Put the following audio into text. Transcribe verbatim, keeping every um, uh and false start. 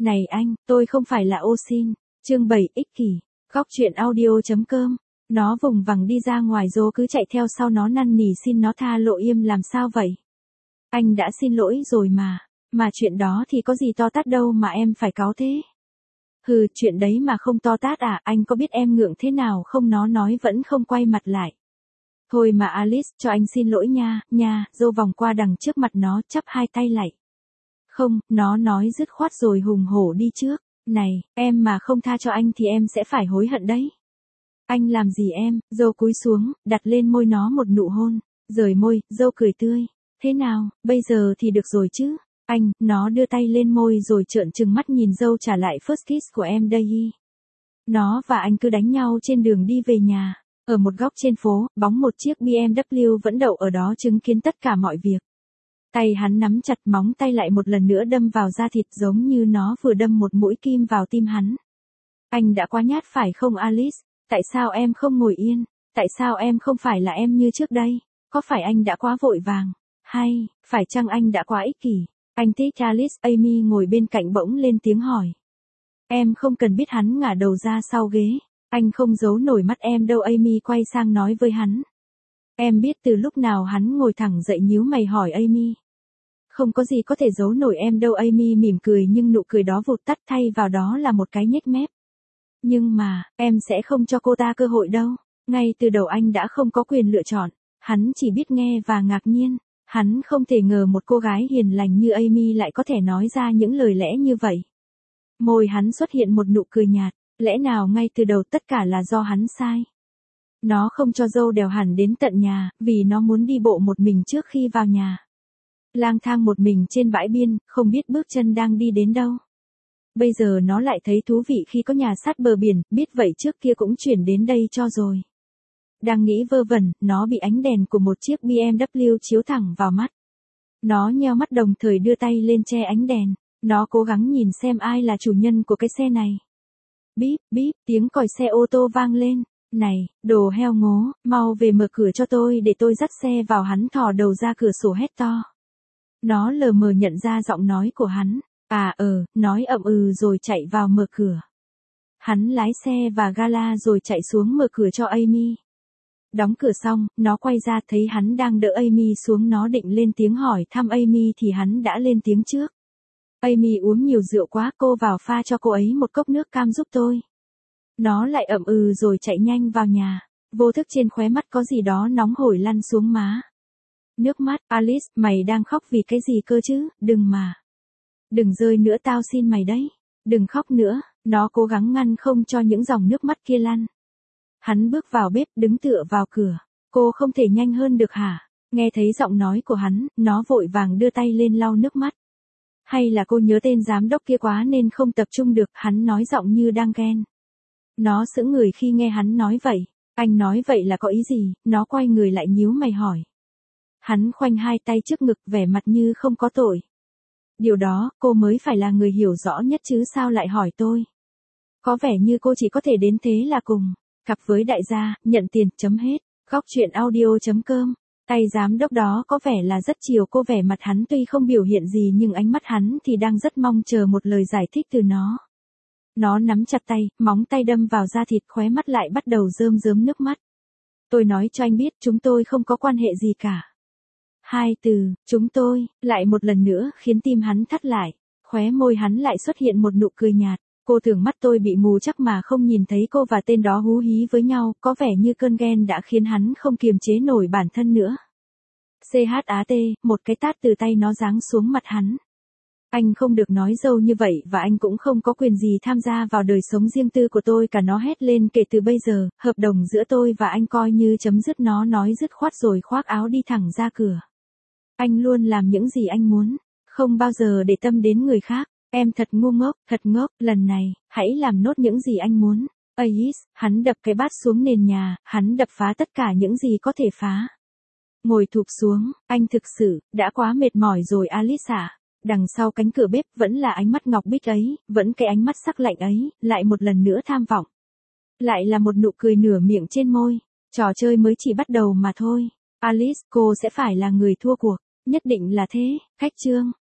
Này anh, tôi không phải là ô xin. Chương bảy ích kỷ. Góc truyện audio.com. Nó vùng vằng đi ra ngoài Joe cứ chạy theo sau nó năn nỉ xin nó tha lộ im làm sao vậy. Anh đã xin lỗi rồi mà. Mà chuyện đó thì có gì to tát đâu mà em phải cáu thế. Hừ, chuyện đấy mà không to tát à, anh có biết em ngượng thế nào không, nó nói vẫn không quay mặt lại. Thôi mà Alice, cho anh xin lỗi nha, nha, Joe vòng qua đằng trước mặt nó, chắp hai tay lạy. Không, nó nói dứt khoát rồi hùng hổ đi trước. Này, em mà không tha cho anh thì em sẽ phải hối hận đấy. Anh làm gì em, Joe cúi xuống, đặt lên môi nó một nụ hôn. Rời môi, Joe cười tươi. Thế nào, bây giờ thì được rồi chứ? Anh, nó đưa tay lên môi rồi trợn trừng mắt nhìn Joe trả lại first kiss của em đây. Nó và anh cứ đánh nhau trên đường đi về nhà. Ở một góc trên phố, bóng một chiếc bê em vê vẫn đậu ở đó chứng kiến tất cả mọi việc. Tay hắn nắm chặt, móng tay lại một lần nữa đâm vào da thịt giống như nó vừa đâm một mũi kim vào tim hắn. Anh đã quá nhát phải không Alice? Tại sao em không ngồi yên? Tại sao em không phải là em như trước đây? Có phải anh đã quá vội vàng? Hay, phải chăng anh đã quá ích kỷ? Anh thích Alice. Amy ngồi bên cạnh bỗng lên tiếng hỏi. Em không cần biết. Hắn ngả đầu ra sau ghế. Anh không giấu nổi mắt em đâu. Amy quay sang nói với hắn. Em biết từ lúc nào. Hắn ngồi thẳng dậy nhíu mày hỏi Amy. Không có gì có thể giấu nổi em đâu. Amy mỉm cười nhưng nụ cười đó vụt tắt, thay vào đó là một cái nhếch mép. Nhưng mà, em sẽ không cho cô ta cơ hội đâu. Ngay từ đầu anh đã không có quyền lựa chọn. Hắn chỉ biết nghe và ngạc nhiên. Hắn không thể ngờ một cô gái hiền lành như Amy lại có thể nói ra những lời lẽ như vậy. Môi hắn xuất hiện một nụ cười nhạt. Lẽ nào ngay từ đầu tất cả là do hắn sai? Nó không cho Joe đèo hẳn đến tận nhà, vì nó muốn đi bộ một mình trước khi vào nhà. Lang thang một mình trên bãi biên, không biết bước chân đang đi đến đâu. Bây giờ nó lại thấy thú vị khi có nhà sát bờ biển, biết vậy trước kia cũng chuyển đến đây cho rồi. Đang nghĩ vơ vẩn, nó bị ánh đèn của một chiếc bê em vê chiếu thẳng vào mắt. Nó nheo mắt đồng thời đưa tay lên che ánh đèn. Nó cố gắng nhìn xem ai là chủ nhân của cái xe này. Bíp, bíp, tiếng còi xe ô tô vang lên. Này, đồ heo ngố, mau về mở cửa cho tôi để tôi dắt xe vào. Hắn thò đầu ra cửa sổ hét to. Nó lờ mờ nhận ra giọng nói của hắn. À ờ, nói ậm ừ rồi chạy vào mở cửa. Hắn lái xe và gala rồi chạy xuống mở cửa cho Amy. Đóng cửa xong, nó quay ra thấy hắn đang đỡ Amy xuống. Nó định lên tiếng hỏi thăm Amy thì hắn đã lên tiếng trước. Amy uống nhiều rượu quá, cô vào pha cho cô ấy một cốc nước cam giúp tôi. Nó lại ậm ừ rồi chạy nhanh vào nhà. Vô thức trên khóe mắt có gì đó nóng hổi lăn xuống má. Nước mắt. Alice, mày đang khóc vì cái gì cơ chứ? Đừng mà. Đừng rơi nữa, tao xin mày đấy. Đừng khóc nữa. Nó cố gắng ngăn không cho những dòng nước mắt kia lăn. Hắn bước vào bếp, đứng tựa vào cửa. Cô không thể nhanh hơn được hả? Nghe thấy giọng nói của hắn, nó vội vàng đưa tay lên lau nước mắt. Hay là cô nhớ tên giám đốc kia quá nên không tập trung được? Hắn nói giọng như đang ghen. Nó sững người khi nghe hắn nói vậy. Anh nói vậy là có ý gì? Nó quay người lại nhíu mày hỏi. Hắn khoanh hai tay trước ngực, vẻ mặt như không có tội. Điều đó, cô mới phải là người hiểu rõ nhất chứ sao lại hỏi tôi? Có vẻ như cô chỉ có thể đến thế là cùng. Cặp với đại gia, nhận tiền, chấm hết. Góc truyện audio.com. Tay giám đốc đó có vẻ là rất chiều cô. Vẻ mặt hắn tuy không biểu hiện gì nhưng ánh mắt hắn thì đang rất mong chờ một lời giải thích từ nó. Nó nắm chặt tay, móng tay đâm vào da thịt, khóe mắt lại bắt đầu rơm rớm nước mắt. Tôi nói cho anh biết, chúng tôi không có quan hệ gì cả. Hai từ, chúng tôi, lại một lần nữa khiến tim hắn thắt lại. Khóe môi hắn lại xuất hiện một nụ cười nhạt. Cô tưởng mắt tôi bị mù chắc mà không nhìn thấy cô và tên đó hú hí với nhau. Có vẻ như cơn ghen đã khiến hắn không kiềm chế nổi bản thân nữa. chat, một cái tát từ tay nó giáng xuống mặt hắn. Anh không được nói dâu như vậy và anh cũng không có quyền gì tham gia vào đời sống riêng tư của tôi cả. Nó hét lên. Kể từ bây giờ, hợp đồng giữa tôi và anh coi như chấm dứt. Nó nói dứt khoát rồi khoác áo đi thẳng ra cửa. Anh luôn làm những gì anh muốn, không bao giờ để tâm đến người khác. Em thật ngu ngốc, thật ngốc, lần này, hãy làm nốt những gì anh muốn. Ais, hắn đập cái bát xuống nền nhà, hắn đập phá tất cả những gì có thể phá. Ngồi thụp xuống, anh thực sự, đã quá mệt mỏi rồi Alice ạ. Đằng sau cánh cửa bếp vẫn là ánh mắt ngọc bích ấy, vẫn cái ánh mắt sắc lạnh ấy, lại một lần nữa tham vọng. Lại là một nụ cười nửa miệng trên môi. Trò chơi mới chỉ bắt đầu mà thôi. Alice, cô sẽ phải là người thua cuộc. Nhất định là thế. Khách chương.